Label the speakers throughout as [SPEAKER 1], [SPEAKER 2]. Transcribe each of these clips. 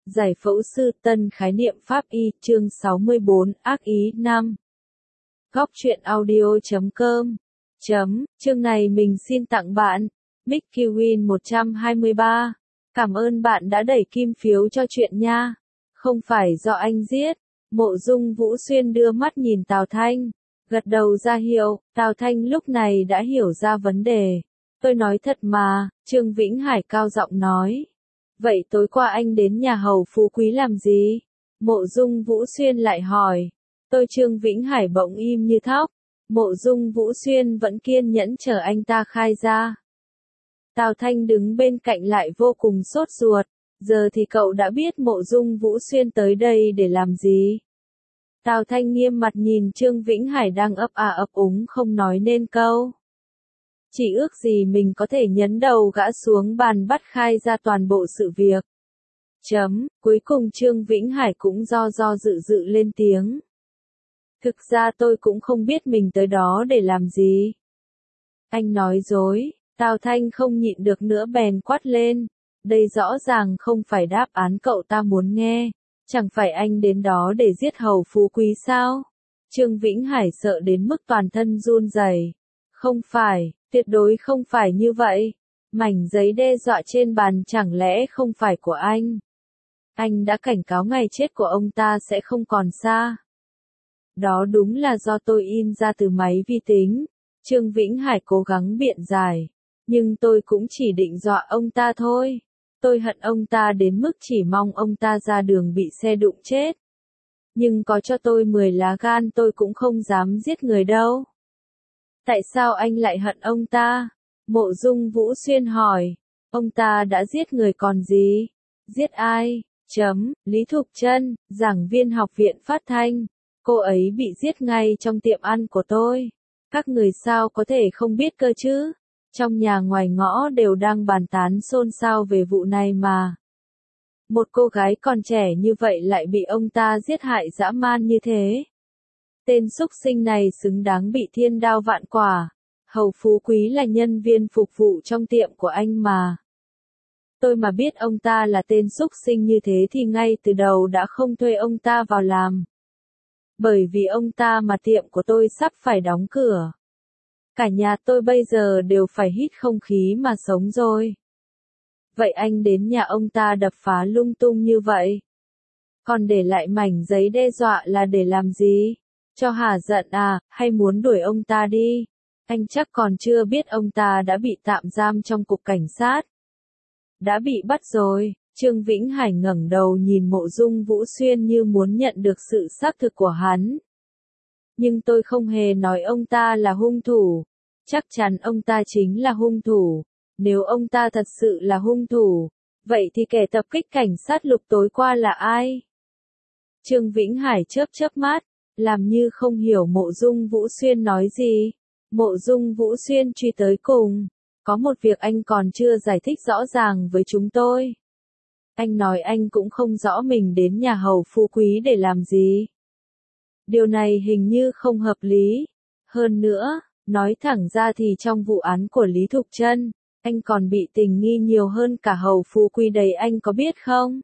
[SPEAKER 1] Giải phẫu sư tân khái niệm pháp y chương 64 ác ý 5. Góc truyện audio.com chương này mình xin tặng bạn Mickey Win 123. Cảm ơn bạn đã đẩy kim phiếu cho chuyện nha. Không phải do anh giết. Mộ Dung Vũ Xuyên đưa mắt nhìn Tào Thanh, gật đầu ra hiệu. Tào Thanh lúc này đã hiểu ra vấn đề. Tôi nói thật mà, Trương Vĩnh Hải cao giọng nói. Vậy tối qua anh đến nhà hầu phú quý làm gì? Mộ Dung Vũ Xuyên lại hỏi. Trương Vĩnh Hải bỗng im như thóc. Mộ Dung Vũ Xuyên vẫn kiên nhẫn chờ anh ta khai ra. Tào Thanh đứng bên cạnh lại vô cùng sốt ruột. Giờ thì cậu đã biết Mộ Dung Vũ Xuyên tới đây để làm gì? Tào Thanh nghiêm mặt nhìn Trương Vĩnh Hải đang ấp à ấp úng không nói nên câu. Chỉ ước gì mình có thể nhấn đầu gã xuống bàn bắt khai ra toàn bộ sự việc. Cuối cùng Trương Vĩnh Hải cũng do dự lên tiếng. Thực ra tôi cũng không biết mình tới đó để làm gì. Anh nói dối. Tào Thanh không nhịn được nữa bèn quát lên. Đây rõ ràng không phải đáp án cậu ta muốn nghe. Chẳng phải anh đến đó để giết hầu phú quý sao? Trương Vĩnh Hải sợ đến mức toàn thân run rẩy. Không phải, tuyệt đối không phải như vậy. Mảnh giấy đe dọa trên bàn chẳng lẽ không phải của anh? Anh đã cảnh cáo ngày chết của ông ta sẽ không còn xa. Đó đúng là do tôi in ra từ máy vi tính. Trương Vĩnh Hải cố gắng biện giải. Nhưng tôi cũng chỉ định dọa ông ta thôi. Tôi hận ông ta đến mức chỉ mong ông ta ra đường bị xe đụng chết. Nhưng có cho tôi 10 lá gan tôi cũng không dám giết người đâu. Tại sao anh lại hận ông ta? Mộ Dung Vũ Xuyên hỏi. Ông ta đã giết người còn gì? Giết ai? Lý Thục Trân, giảng viên học viện phát thanh. Cô ấy bị giết ngay trong tiệm ăn của tôi. Các người sao có thể không biết cơ chứ? Trong nhà ngoài ngõ đều đang bàn tán xôn xao về vụ này mà. Một cô gái còn trẻ như vậy lại bị ông ta giết hại dã man như thế. Tên súc sinh này xứng đáng bị thiên đao vạn quả. Hầu phú quý là nhân viên phục vụ trong tiệm của anh mà. Tôi mà biết ông ta là tên súc sinh như thế thì ngay từ đầu đã không thuê ông ta vào làm. Bởi vì ông ta mà tiệm của tôi sắp phải đóng cửa. Cả nhà tôi bây giờ đều phải hít không khí mà sống rồi. Vậy anh đến nhà ông ta đập phá lung tung như vậy? Còn để lại mảnh giấy đe dọa là để làm gì? Cho hả giận à, hay muốn đuổi ông ta đi? Anh chắc còn chưa biết ông ta đã bị tạm giam trong cục cảnh sát. Đã bị bắt rồi. Trương Vĩnh Hải ngẩng đầu nhìn Mộ Dung Vũ Xuyên như muốn nhận được sự xác thực của hắn. Nhưng tôi không hề nói ông ta là hung thủ. Chắc chắn ông ta chính là hung thủ. Nếu ông ta thật sự là hung thủ, vậy thì kẻ tập kích cảnh sát Lục tối qua là ai? Trương Vĩnh Hải chớp mắt, làm như không hiểu Mộ Dung Vũ Xuyên nói gì. Mộ Dung Vũ Xuyên truy tới cùng. Có một việc anh còn chưa giải thích rõ ràng với chúng tôi. Anh nói anh cũng không rõ mình đến nhà hầu phú quý để làm gì. Điều này hình như không hợp lý. Hơn nữa, nói thẳng ra thì trong vụ án của Lý Thục Trân, anh còn bị tình nghi nhiều hơn cả hầu phú quý đấy, anh có biết không?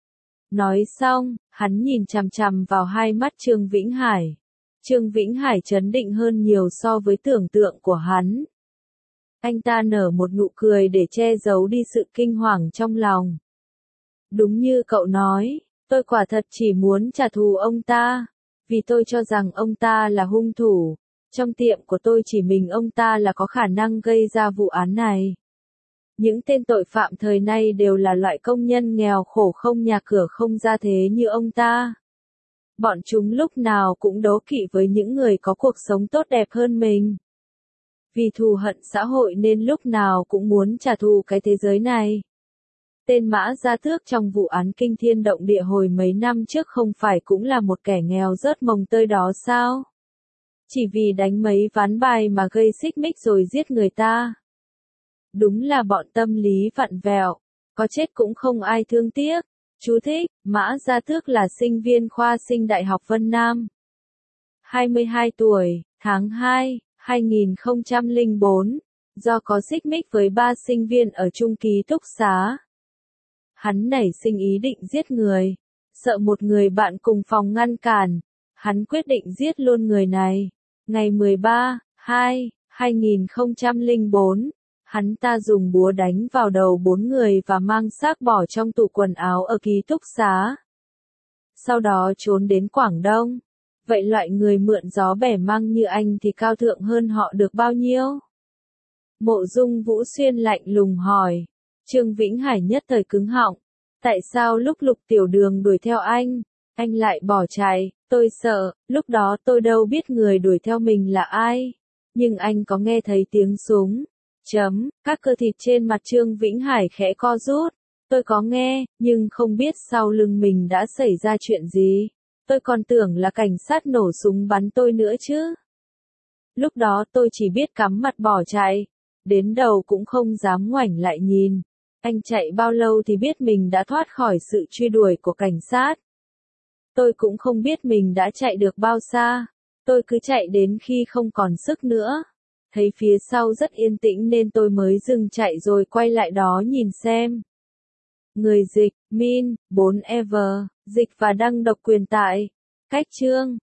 [SPEAKER 1] Nói xong, hắn nhìn chằm chằm vào hai mắt Trương Vĩnh Hải. Trương Vĩnh Hải trấn định hơn nhiều so với tưởng tượng của hắn. Anh ta nở một nụ cười để che giấu đi sự kinh hoàng trong lòng. Đúng như cậu nói, tôi quả thật chỉ muốn trả thù ông ta. Vì tôi cho rằng ông ta là hung thủ. Trong tiệm của tôi chỉ mình ông ta là có khả năng gây ra vụ án này. Những tên tội phạm thời nay đều là loại công nhân nghèo khổ không nhà cửa không gia thế như ông ta. Bọn chúng lúc nào cũng đố kỵ với những người có cuộc sống tốt đẹp hơn mình. Vì thù hận xã hội nên lúc nào cũng muốn trả thù cái thế giới này. Tên Mã Gia Tước trong vụ án kinh thiên động địa hồi mấy năm trước không phải cũng là một kẻ nghèo rớt mồng tơi đó sao? Chỉ vì đánh mấy ván bài mà gây xích mích rồi giết người ta. Đúng là bọn tâm lý vặn vẹo, có chết cũng không ai thương tiếc. Chú thích, Mã Gia Tước là sinh viên khoa sinh Đại học Vân Nam. 22 tuổi, tháng 2, 2004, do có xích mích với 3 sinh viên ở chung ký túc xá. Hắn nảy sinh ý định giết người. Sợ một người bạn cùng phòng ngăn cản, hắn quyết định giết luôn người này. Ngày 13/2/2004, hắn ta dùng búa đánh vào đầu 4 người và mang xác bỏ trong tủ quần áo ở ký túc xá. Sau đó trốn đến Quảng Đông. Vậy loại người mượn gió bẻ măng như anh thì cao thượng hơn họ được bao nhiêu? Mộ Dung Vũ Xuyên lạnh lùng hỏi. Trương Vĩnh Hải nhất thời cứng họng. Tại sao lúc Lục Tiểu Đường đuổi theo anh lại bỏ chạy? Tôi sợ, lúc đó tôi đâu biết người đuổi theo mình là ai. Nhưng anh có nghe thấy tiếng súng. Các cơ thịt trên mặt Trương Vĩnh Hải khẽ co rút. Tôi có nghe, nhưng không biết sau lưng mình đã xảy ra chuyện gì. Tôi còn tưởng là cảnh sát nổ súng bắn tôi nữa chứ. Lúc đó tôi chỉ biết cắm mặt bỏ chạy. Đến đầu cũng không dám ngoảnh lại nhìn. Anh chạy bao lâu thì biết mình đã thoát khỏi sự truy đuổi của cảnh sát. Tôi cũng không biết mình đã chạy được bao xa. Tôi cứ chạy đến khi không còn sức nữa. Thấy phía sau rất yên tĩnh nên tôi mới dừng chạy rồi quay lại đó nhìn xem. Người dịch, Min, 4ever, dịch và đăng độc quyền tại. Cách chương